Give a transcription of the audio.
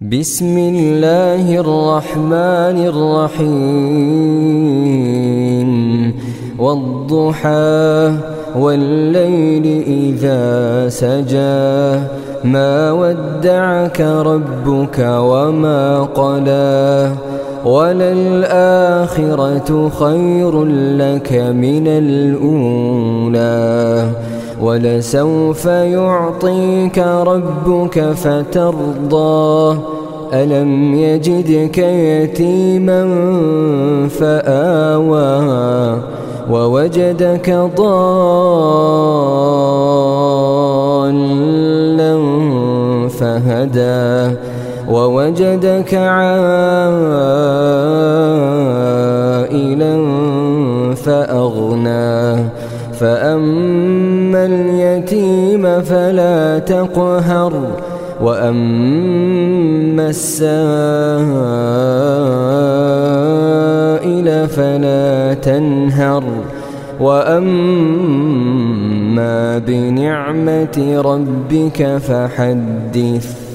بسم الله الرحمن الرحيم والضحى والليل إذا سجى ما ودعك ربك وما قلى وللآخرة خير لك من الأولى ولسوف يعطيك ربك فترضى ألم يجدك يتيما فآوى ووجدك ضالا فهدى ووجدك عائلا فأغنى فأما اليتيم فلا تقهر وأما السائل فلا تنهر وأما بنعمة ربك فحدث.